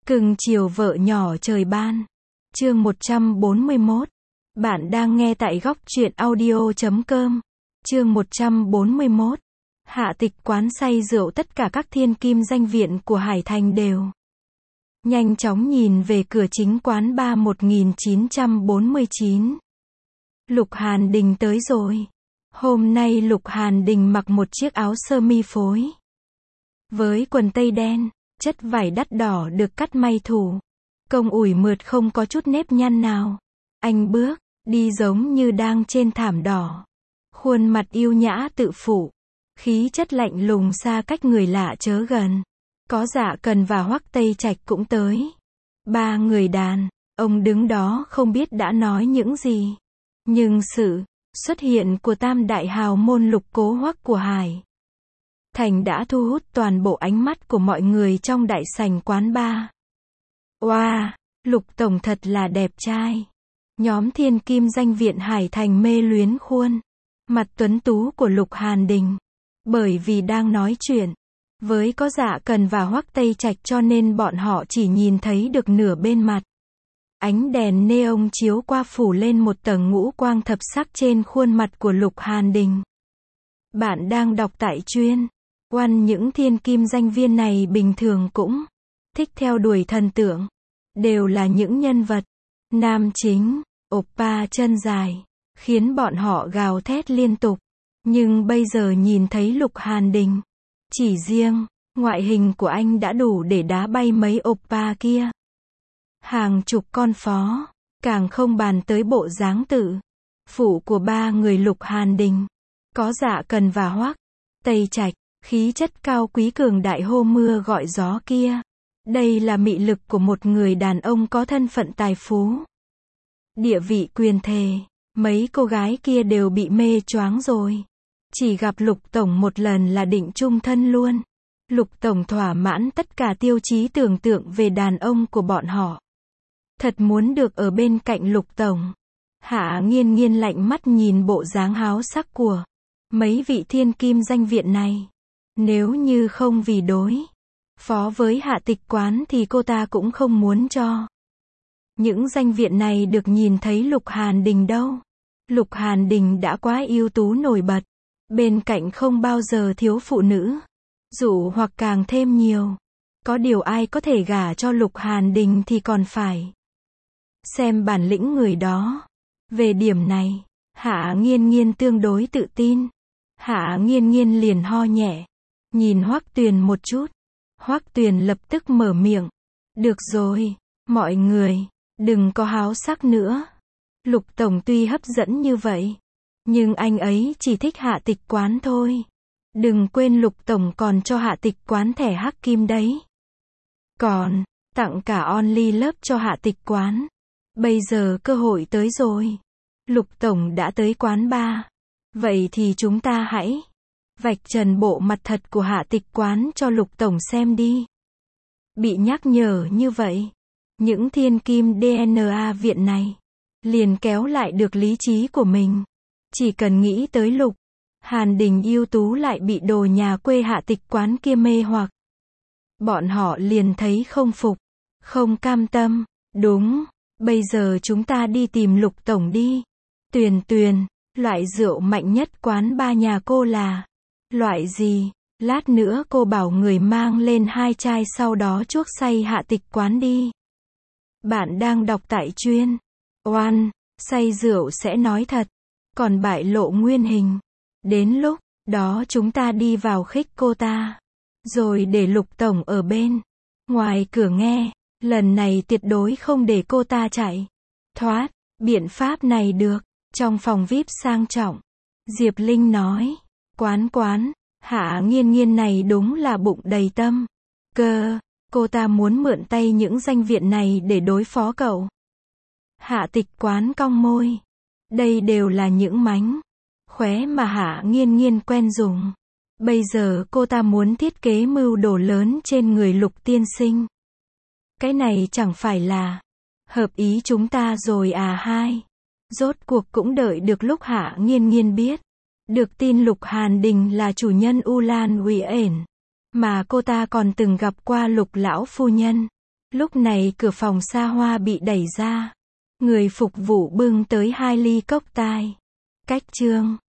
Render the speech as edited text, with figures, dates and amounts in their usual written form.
Cưng chiều vợ nhỏ trời ban. Chương 141. Bạn đang nghe tại góc truyện audio.com. Chương 141. Hạ tịch quán say rượu, tất cả các thiên kim danh viện của Hải Thành đều nhanh chóng nhìn về cửa chính quán bar 1949. Lục Hàn Đình tới rồi. Hôm nay Lục Hàn Đình mặc một chiếc áo sơ mi phối với quần tây đen, chất vải đắt đỏ được cắt may thủ, công ủi mượt không có chút nếp nhăn nào. Anh bước đi giống như đang trên thảm đỏ, khuôn mặt yêu nhã tự phụ, khí chất lạnh lùng xa cách người lạ chớ gần. Có Dạ Cần và Hoắc Tây Trạch cũng tới. Ba người đàn ông đứng đó không biết đã nói những gì, nhưng sự xuất hiện của tam đại hào môn Lục Cố Hoắc của Hải Thành đã thu hút toàn bộ ánh mắt của mọi người trong đại sảnh quán bar. Oa, Lục tổng thật là đẹp trai. Nhóm thiên kim danh viện Hải Thành mê luyến khuôn mặt tuấn tú của Lục Hàn Đình. Bởi vì đang nói chuyện với có Dạ Cần và Hoắc Tây Trạch cho nên bọn họ chỉ nhìn thấy được nửa bên mặt. Ánh đèn neon chiếu qua phủ lên một tầng ngũ quang thập sắc trên khuôn mặt của Lục Hàn Đình. Bạn đang đọc tại chuyên One. Những thiên kim danh viên này bình thường cũng thích theo đuổi thần tượng, đều là những nhân vật nam chính, oppa chân dài, khiến bọn họ gào thét liên tục. Nhưng bây giờ nhìn thấy Lục Hàn Đình, chỉ riêng ngoại hình của anh đã đủ để đá bay mấy oppa kia hàng chục con phó, càng không bàn tới bộ dáng tự phụ của ba người Lục Hàn Đình. Có Dạ Cần và Hoắc Tây Trạch, khí chất cao quý cường đại hô mưa gọi gió kia. Đây là mị lực của một người đàn ông có thân phận tài phú, địa vị quyền thế. Mấy cô gái kia đều bị mê choáng rồi. Chỉ gặp Lục tổng một lần là định chung thân luôn. Lục tổng thỏa mãn tất cả tiêu chí tưởng tượng về đàn ông của bọn họ. Thật muốn được ở bên cạnh Lục tổng. Hạ Nghiên Nghiên lạnh mắt nhìn bộ dáng háo sắc của mấy vị thiên kim danh viện này. Nếu như không vì đối phó với Hạ tịch quán thì cô ta cũng không muốn cho những danh viện này được nhìn thấy Lục Hàn Đình đâu. Lục Hàn Đình đã quá ưu tú nổi bật, bên cạnh không bao giờ thiếu phụ nữ, dụ hoặc càng thêm nhiều. Có điều ai có thể gả cho Lục Hàn Đình thì còn phải xem bản lĩnh người đó. Về điểm này, Hạ Nghiên Nghiên tương đối tự tin. Hạ Nghiên Nghiên liền ho nhẹ, nhìn Hoắc Tuyền một chút. Hoắc Tuyền lập tức mở miệng. Được rồi, mọi người, đừng có háo sắc nữa. Lục tổng tuy hấp dẫn như vậy, nhưng anh ấy chỉ thích Hạ tịch quán thôi. Đừng quên Lục tổng còn cho Hạ tịch quán thẻ hắc kim đấy. Còn tặng cả only lớp cho Hạ tịch quán. Bây giờ cơ hội tới rồi. Lục tổng đã tới quán bar. Vậy thì chúng ta hãy vạch trần bộ mặt thật của Hạ tịch quán cho Lục tổng xem đi. Bị nhắc nhở như vậy, những thiên kim DNA viện này liền kéo lại được lý trí của mình. Chỉ cần nghĩ tới Lục Hàn Đình ưu tú lại bị đồ nhà quê Hạ tịch quán kia mê hoặc, bọn họ liền thấy không phục, không cam tâm. Đúng, bây giờ chúng ta đi tìm Lục tổng đi. Tuyền Tuyền, loại rượu mạnh nhất quán bar nhà cô là loại gì? Lát nữa cô bảo người mang lên 2 chai sau đó chuốc say Hạ tịch quán đi. Bạn đang đọc tại chuyên One. Say rượu sẽ nói thật, còn bại lộ nguyên hình. Đến lúc đó chúng ta đi vào khích cô ta, rồi để Lục tổng ở bên ngoài cửa nghe. Lần này tuyệt đối không để cô ta chạy thoát. Biện pháp này được. Trong phòng VIP sang trọng, Diệp Linh nói. Quán, Hạ Nghiên Nghiên này đúng là bụng đầy tâm cơ. Cô ta muốn mượn tay những danh viện này để đối phó cậu. Hạ tịch quán cong môi. Đây đều là những mánh khóe mà Hạ Nghiên Nghiên quen dùng. Bây giờ cô ta muốn thiết kế mưu đồ lớn trên người Lục tiên sinh. Cái này chẳng phải là hợp ý chúng ta rồi à hai. Rốt cuộc cũng đợi được lúc Hạ Nghiên Nghiên biết được tin Lục Hàn Đình là chủ nhân U Lan Uy ển, mà cô ta còn từng gặp qua Lục lão phu nhân. Lúc này cửa phòng xa hoa bị đẩy ra. Người phục vụ bưng tới 2 ly cốc tai. Cách chương